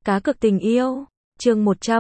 Cá cược tình yêu. Chương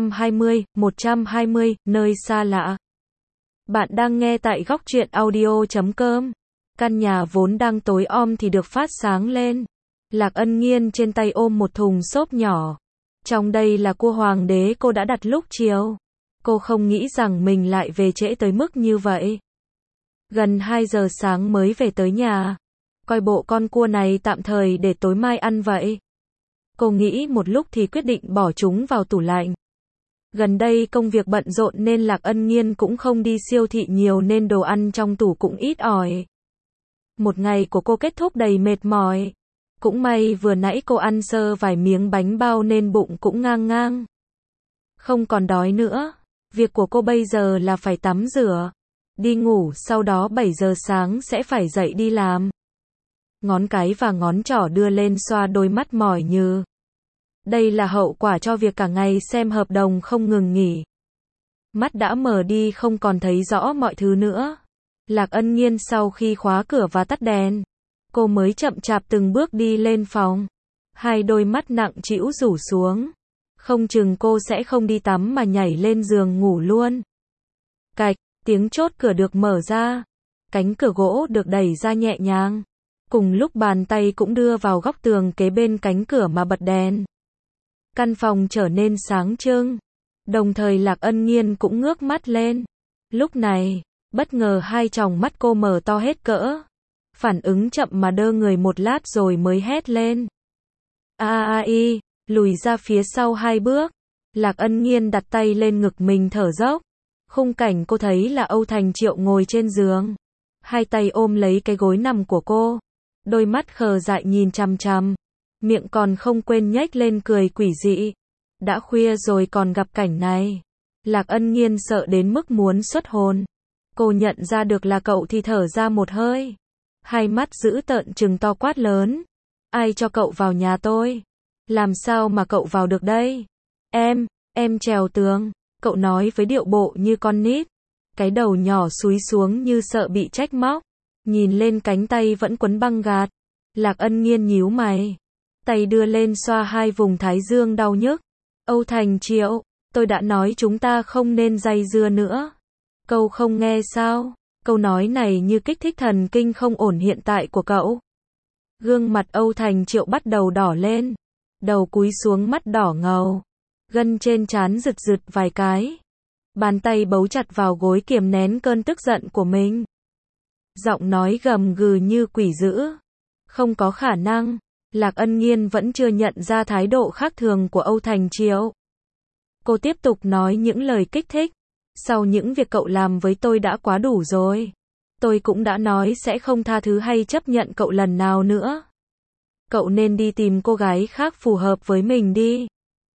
120, nơi xa lạ. Bạn đang nghe tại góc truyện audio.com. Căn nhà vốn đang tối om thì được phát sáng lên. Lạc Ân Nghiên trên tay ôm một thùng xốp nhỏ. Trong đây là cua hoàng đế cô đã đặt lúc chiều. Cô không nghĩ rằng mình lại về trễ tới mức như vậy. Gần 2 giờ sáng mới về tới nhà. Coi bộ con cua này tạm thời để tối mai ăn vậy. Cô nghĩ một lúc thì quyết định bỏ chúng vào tủ lạnh. Gần đây công việc bận rộn nên Lạc Ân Nghiên cũng không đi siêu thị nhiều nên đồ ăn trong tủ cũng ít ỏi. Một ngày của cô kết thúc đầy mệt mỏi. Cũng may vừa nãy cô ăn sơ vài miếng bánh bao nên bụng cũng ngang ngang. Không còn đói nữa. Việc của cô bây giờ là phải tắm rửa, đi ngủ, sau đó 7 giờ sáng sẽ phải dậy đi làm. Ngón cái và ngón trỏ đưa lên xoa đôi mắt mỏi như. Đây là hậu quả cho việc cả ngày xem hợp đồng không ngừng nghỉ. Mắt đã mờ đi không còn thấy rõ mọi thứ nữa. Lạc Ân Nghiên sau khi khóa cửa và tắt đèn, cô mới chậm chạp từng bước đi lên phòng. Hai đôi mắt nặng trĩu rủ xuống. Không chừng cô sẽ không đi tắm mà nhảy lên giường ngủ luôn. Cạch, tiếng chốt cửa được mở ra. Cánh cửa gỗ được đẩy ra nhẹ nhàng. Cùng lúc bàn tay cũng đưa vào góc tường kế bên cánh cửa mà bật đèn. Căn phòng trở nên sáng trưng. Đồng thời Lạc Ân Nghiên cũng ngước mắt lên. Lúc này, bất ngờ hai tròng mắt cô mở to hết cỡ. Phản ứng chậm mà đơ người một lát rồi mới hét lên. Lùi ra phía sau 2 bước. Lạc Ân Nghiên đặt tay lên ngực mình thở dốc. Khung cảnh cô thấy là Âu Thành Triệu ngồi trên giường. Hai tay ôm lấy cái gối nằm của cô. Đôi mắt khờ dại nhìn chằm chằm. Miệng còn không quên nhếch lên cười quỷ dị. Đã khuya rồi còn gặp cảnh này. Lạc Ân Nghiên sợ đến mức muốn xuất hồn. Cô nhận ra được là cậu thì thở ra một hơi. Hai mắt dữ tợn trừng to quát lớn. Ai cho cậu vào nhà tôi? Làm sao mà cậu vào được đây? Em trèo tường. Cậu nói với điệu bộ như con nít. Cái đầu nhỏ xúi xuống như sợ bị trách móc. Nhìn lên cánh tay vẫn quấn băng gạc. Lạc Ân Nghiên nhíu mày. Tay đưa lên xoa hai vùng thái dương đau nhức. Âu Thành Triệu, tôi đã nói chúng ta không nên dây dưa nữa. Cậu không nghe sao? Câu nói này như kích thích thần kinh không ổn hiện tại của cậu. Gương mặt Âu Thành Triệu bắt đầu đỏ lên. Đầu cúi xuống, mắt đỏ ngầu. Gân trên trán rực rực vài cái. Bàn tay bấu chặt vào gối kiềm nén cơn tức giận của mình. Giọng nói gầm gừ như quỷ dữ. Không có khả năng. Lạc Ân Nghiên vẫn chưa nhận ra thái độ khác thường của Âu Thành Triệu. Cô tiếp tục nói những lời kích thích. Sau những việc cậu làm với tôi đã quá đủ rồi. Tôi cũng đã nói sẽ không tha thứ hay chấp nhận cậu lần nào nữa. Cậu nên đi tìm cô gái khác phù hợp với mình đi.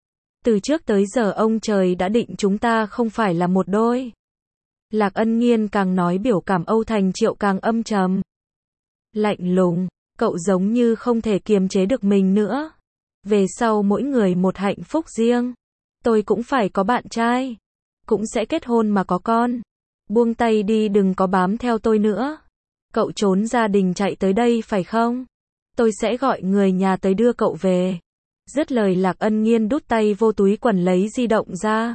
Từ trước tới giờ ông trời đã định chúng ta không phải là một đôi. Lạc Ân Nghiên càng nói biểu cảm Âu Thành Triệu càng âm trầm. Lạnh lùng, cậu giống như không thể kiềm chế được mình nữa. Về sau mỗi người một hạnh phúc riêng. Tôi cũng phải có bạn trai. Cũng sẽ kết hôn mà có con. Buông tay đi, đừng có bám theo tôi nữa. Cậu trốn gia đình chạy tới đây phải không? Tôi sẽ gọi người nhà tới đưa cậu về. Dứt lời Lạc Ân Nghiên đút tay vô túi quần lấy di động ra.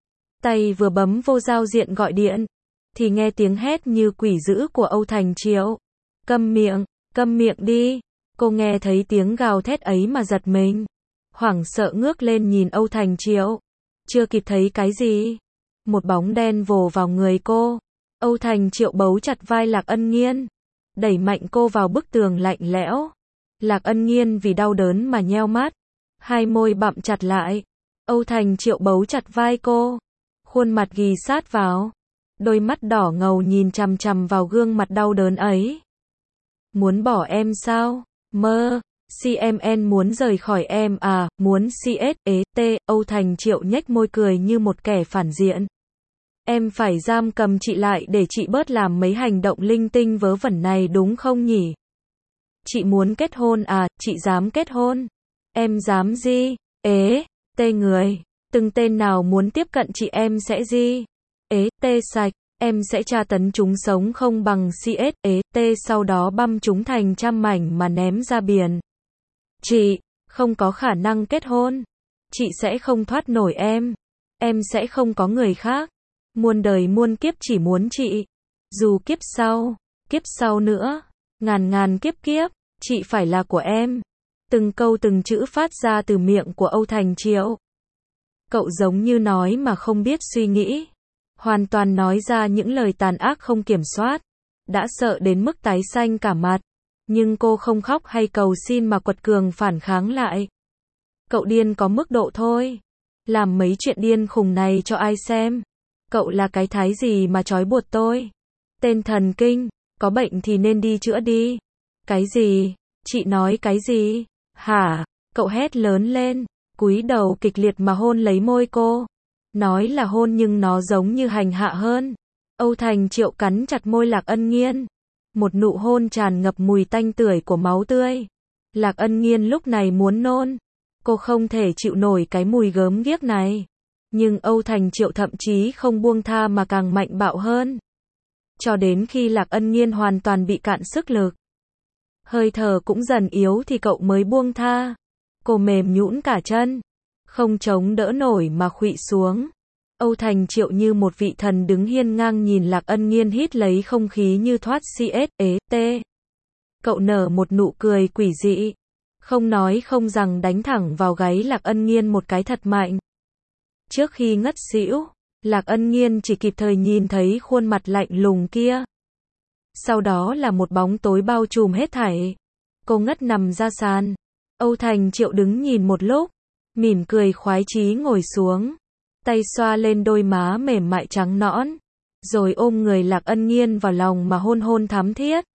Tay vừa bấm vô giao diện gọi điện, thì nghe tiếng hét như quỷ dữ của Âu Thành Triệu. Câm miệng đi. Cô nghe thấy tiếng gào thét ấy mà giật mình. Hoảng sợ ngước lên nhìn Âu Thành Triệu. Chưa kịp thấy cái gì. Một bóng đen vồ vào người cô. Âu Thành Triệu bấu chặt vai Lạc Ân Nghiên. Đẩy mạnh cô vào bức tường lạnh lẽo. Lạc Ân Nghiên vì đau đớn mà nheo mắt. Hai môi bặm chặt lại. Âu Thành Triệu bấu chặt vai cô. Khuôn mặt ghì sát vào. Đôi mắt đỏ ngầu nhìn chằm chằm vào gương mặt đau đớn ấy. Muốn bỏ em sao? Mơ. CMN muốn rời khỏi em à? Muốn CSET? Âu Thành Triệu nhếch môi cười như một kẻ phản diện. Em phải giam cầm chị lại để chị bớt làm mấy hành động linh tinh vớ vẩn này đúng không nhỉ? Chị muốn kết hôn à? Chị dám kết hôn? Em dám gì? Tê người. Từng tên nào muốn tiếp cận chị em sẽ gì? Tê sạch. Em sẽ tra tấn chúng sống không bằng CSET, sau đó băm chúng thành trăm mảnh mà ném ra biển. Chị không có khả năng kết hôn. Chị sẽ không thoát nổi em sẽ không có người khác. Muôn đời muôn kiếp chỉ muốn chị. Dù kiếp sau nữa, ngàn ngàn kiếp kiếp, chị phải là của em. Từng câu từng chữ phát ra từ miệng của Âu Thành Triệu. Cậu giống như nói mà không biết suy nghĩ. Hoàn toàn nói ra những lời tàn ác không kiểm soát. Đã sợ đến mức tái xanh cả mặt. Nhưng cô không khóc hay cầu xin mà quật cường phản kháng lại. Cậu điên có mức độ thôi. Làm mấy chuyện điên khùng này cho ai xem. Cậu là cái thái gì mà trói buộc tôi? Tên thần kinh, có bệnh thì nên đi chữa đi. Cái gì? Chị nói cái gì? Hả? Cậu hét lớn lên, cúi đầu kịch liệt mà hôn lấy môi cô. Nói là hôn nhưng nó giống như hành hạ hơn. Âu Thành Triệu cắn chặt môi Lạc Ân Nghiên. Một nụ hôn tràn ngập mùi tanh tưởi của máu tươi. Lạc Ân Nghiên lúc này muốn nôn. Cô không thể chịu nổi cái mùi gớm ghiếc này. Nhưng Âu Thành Triệu thậm chí không buông tha mà càng mạnh bạo hơn. Cho đến khi Lạc Ân Nghiên hoàn toàn bị cạn sức lực. Hơi thở cũng dần yếu thì cậu mới buông tha. Cô mềm nhũn cả chân. Không chống đỡ nổi mà khuỵu xuống. Âu Thành Triệu như một vị thần đứng hiên ngang nhìn Lạc Ân Nghiên hít lấy không khí như thoát CST. Cậu nở một nụ cười quỷ dị. Không nói không rằng đánh thẳng vào gáy Lạc Ân Nghiên một cái thật mạnh. Trước khi ngất xỉu, Lạc Ân Nghiên chỉ kịp thời nhìn thấy khuôn mặt lạnh lùng kia. Sau đó là một bóng tối bao trùm hết thảy. Cô ngất nằm ra sàn. Âu Thành Triệu đứng nhìn một lúc, mỉm cười khoái chí ngồi xuống. Tay xoa lên đôi má mềm mại trắng nõn. Rồi ôm người Lạc Ân Nghiên vào lòng mà hôn hôn thắm thiết.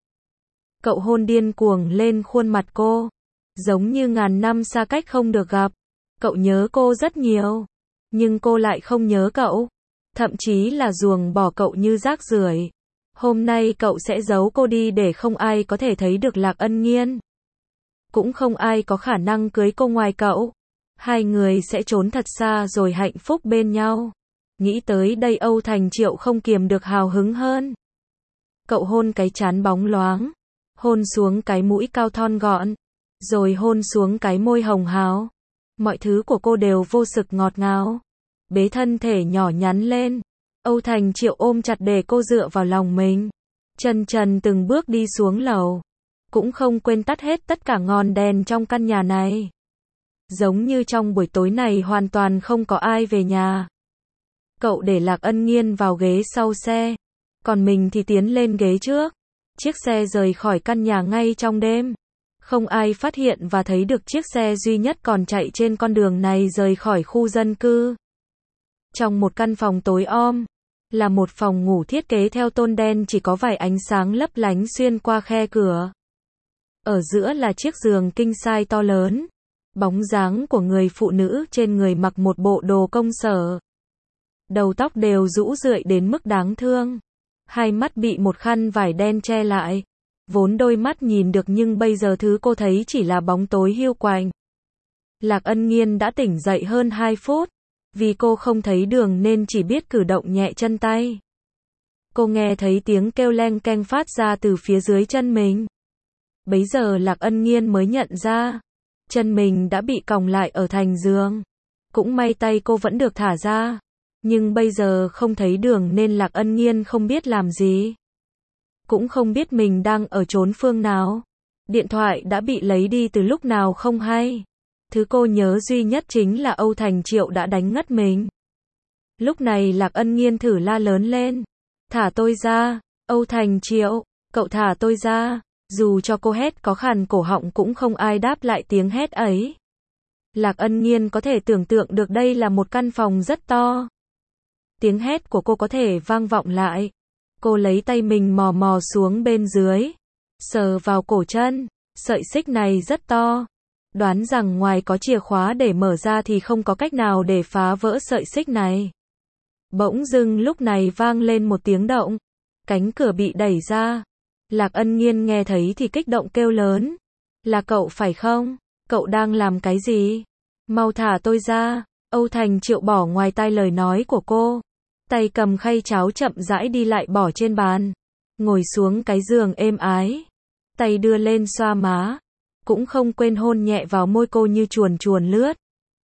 Cậu hôn điên cuồng lên khuôn mặt cô. Giống như ngàn năm xa cách không được gặp. Cậu nhớ cô rất nhiều. Nhưng cô lại không nhớ cậu. Thậm chí là ruồng bỏ cậu như rác rưởi. Hôm nay cậu sẽ giấu cô đi để không ai có thể thấy được Lạc Ân Nghiên. Cũng không ai có khả năng cưới cô ngoài cậu. Hai người sẽ trốn thật xa rồi hạnh phúc bên nhau. Nghĩ tới đây Âu Thành Triệu không kiềm được hào hứng hơn. Cậu hôn cái trán bóng loáng. Hôn xuống cái mũi cao thon gọn. Rồi hôn xuống cái môi hồng hào. Mọi thứ của cô đều vô sực ngọt ngào. Bế thân thể nhỏ nhắn lên. Âu Thành Triệu ôm chặt để cô dựa vào lòng mình. Chân trần từng bước đi xuống lầu. Cũng không quên tắt hết tất cả ngọn đèn trong căn nhà này. Giống như trong buổi tối này hoàn toàn không có ai về nhà. Cậu để Lạc Ân Nghiên vào ghế sau xe. Còn mình thì tiến lên ghế trước. Chiếc xe rời khỏi căn nhà ngay trong đêm. Không ai phát hiện và thấy được chiếc xe duy nhất còn chạy trên con đường này rời khỏi khu dân cư. Trong một căn phòng tối om, là một phòng ngủ thiết kế theo tôn đen chỉ có vài ánh sáng lấp lánh xuyên qua khe cửa. Ở giữa là chiếc giường king size to lớn. Bóng dáng của người phụ nữ trên người mặc một bộ đồ công sở. Đầu tóc đều rũ rượi đến mức đáng thương. Hai mắt bị một khăn vải đen che lại. Vốn đôi mắt nhìn được nhưng bây giờ thứ cô thấy chỉ là bóng tối hiu quạnh. Lạc Ân Nghiên đã tỉnh dậy hơn 2 phút. Vì cô không thấy đường nên chỉ biết cử động nhẹ chân tay. Cô nghe thấy tiếng kêu leng keng phát ra từ phía dưới chân mình. Bấy giờ Lạc Ân Nghiên mới nhận ra. Chân mình đã bị còng lại ở thành giường. Cũng may tay cô vẫn được thả ra. Nhưng bây giờ không thấy đường nên Lạc Ân Nghiên không biết làm gì. Cũng không biết mình đang ở chốn phương nào. Điện thoại đã bị lấy đi từ lúc nào không hay. Thứ cô nhớ duy nhất chính là Âu Thành Triệu đã đánh ngất mình. Lúc này Lạc Ân Nghiên thử la lớn lên. Thả tôi ra, Âu Thành Triệu, cậu thả tôi ra. Dù cho cô hét có khàn cổ họng cũng không ai đáp lại tiếng hét ấy. Lạc Ân Nghiên có thể tưởng tượng được đây là một căn phòng rất to. Tiếng hét của cô có thể vang vọng lại. Cô lấy tay mình mò mò xuống bên dưới. Sờ vào cổ chân. Sợi xích này rất to. Đoán rằng ngoài có chìa khóa để mở ra thì không có cách nào để phá vỡ sợi xích này. Bỗng dưng lúc này vang lên một tiếng động. Cánh cửa bị đẩy ra. Lạc Ân Nghiên nghe thấy thì kích động kêu lớn. Là cậu phải không? Cậu đang làm cái gì? Mau thả tôi ra. Âu Thành Triệu bỏ ngoài tai lời nói của cô. Tay cầm khay cháo chậm rãi đi lại bỏ trên bàn. Ngồi xuống cái giường êm ái. Tay đưa lên xoa má. Cũng không quên hôn nhẹ vào môi cô như chuồn chuồn lướt.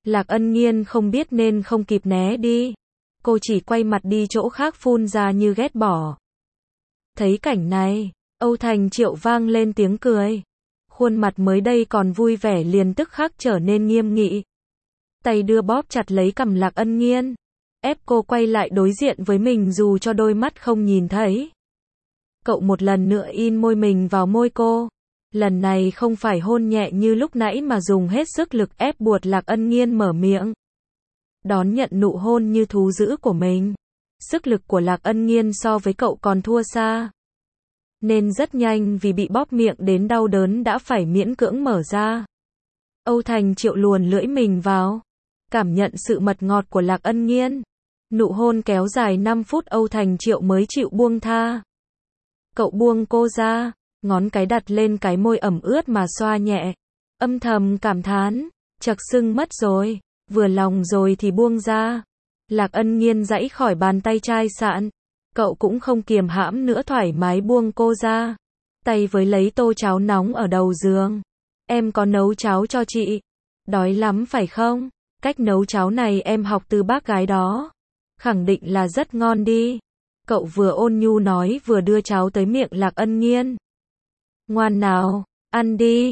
Lạc Ân Nghiên không biết nên không kịp né đi. Cô chỉ quay mặt đi chỗ khác phun ra như ghét bỏ. Thấy cảnh này, Âu Thành Triệu vang lên tiếng cười. Khuôn mặt mới đây còn vui vẻ liền tức khắc trở nên nghiêm nghị. Tay đưa bóp chặt lấy cằm Lạc Ân Nghiên, ép cô quay lại đối diện với mình dù cho đôi mắt không nhìn thấy. Cậu một lần nữa in môi mình vào môi cô. Lần này không phải hôn nhẹ như lúc nãy mà dùng hết sức lực ép buộc Lạc Ân Nghiên mở miệng. Đón nhận nụ hôn như thú dữ của mình. Sức lực của Lạc Ân Nghiên so với cậu còn thua xa. Nên rất nhanh vì bị bóp miệng đến đau đớn đã phải miễn cưỡng mở ra. Âu Thành Triệu luồn lưỡi mình vào. Cảm nhận sự mật ngọt của Lạc Ân Nghiên. Nụ hôn kéo dài 5 phút Âu Thành Triệu mới chịu buông tha. Cậu buông cô ra, ngón cái đặt lên cái môi ẩm ướt mà xoa nhẹ. Âm thầm cảm thán, chật sưng mất rồi, vừa lòng rồi thì buông ra. Lạc Ân Nghiên giãy khỏi bàn tay chai sạn. Cậu cũng không kiềm hãm nữa thoải mái buông cô ra. Tay với lấy tô cháo nóng ở đầu giường. Em có nấu cháo cho chị. Đói lắm phải không? Cách nấu cháo này em học từ bác gái đó. Khẳng định là rất ngon đi. Cậu vừa ôn nhu nói vừa đưa cháo tới miệng Lạc Ân Nghiên. Ngoan nào, ăn đi.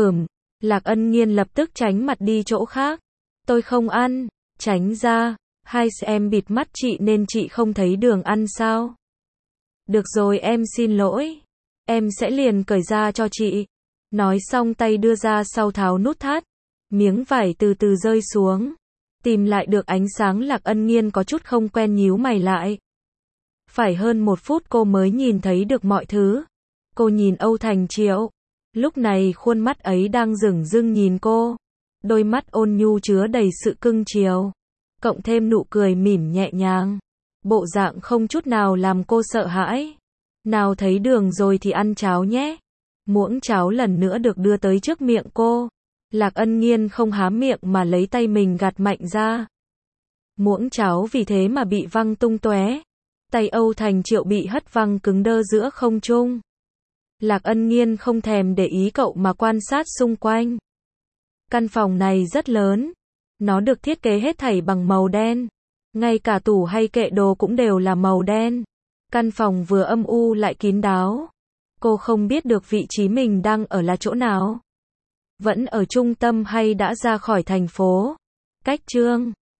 Lạc Ân Nghiên lập tức tránh mặt đi chỗ khác. Tôi không ăn. Tránh ra. Hai em bịt mắt chị nên chị không thấy đường ăn sao? Được rồi em xin lỗi. Em sẽ liền cởi ra cho chị. Nói xong tay đưa ra sau tháo nút thắt. Miếng vải từ từ rơi xuống. Tìm lại được ánh sáng Lạc Ân Nghiên có chút không quen nhíu mày lại. Phải hơn 1 phút cô mới nhìn thấy được mọi thứ. Cô nhìn Âu Thành Triệu. Lúc này khuôn mắt ấy đang dửng dưng nhìn cô. Đôi mắt ôn nhu chứa đầy sự cưng chiều. Cộng thêm nụ cười mỉm nhẹ nhàng. Bộ dạng không chút nào làm cô sợ hãi. Nào thấy đường rồi thì ăn cháo nhé. Muỗng cháo lần nữa được đưa tới trước miệng cô. Lạc Ân Nghiên không há miệng mà lấy tay mình gạt mạnh ra. Muỗng cháo vì thế mà bị văng tung tóe. Tay Âu Thành Triệu bị hất văng cứng đơ giữa không trung. Lạc Ân Nghiên không thèm để ý cậu mà quan sát xung quanh. Căn phòng này rất lớn. Nó được thiết kế hết thảy bằng màu đen. Ngay cả tủ hay kệ đồ cũng đều là màu đen. Căn phòng vừa âm u lại kín đáo. Cô không biết được vị trí mình đang ở là chỗ nào. Vẫn ở trung tâm hay đã ra khỏi thành phố. Cách chương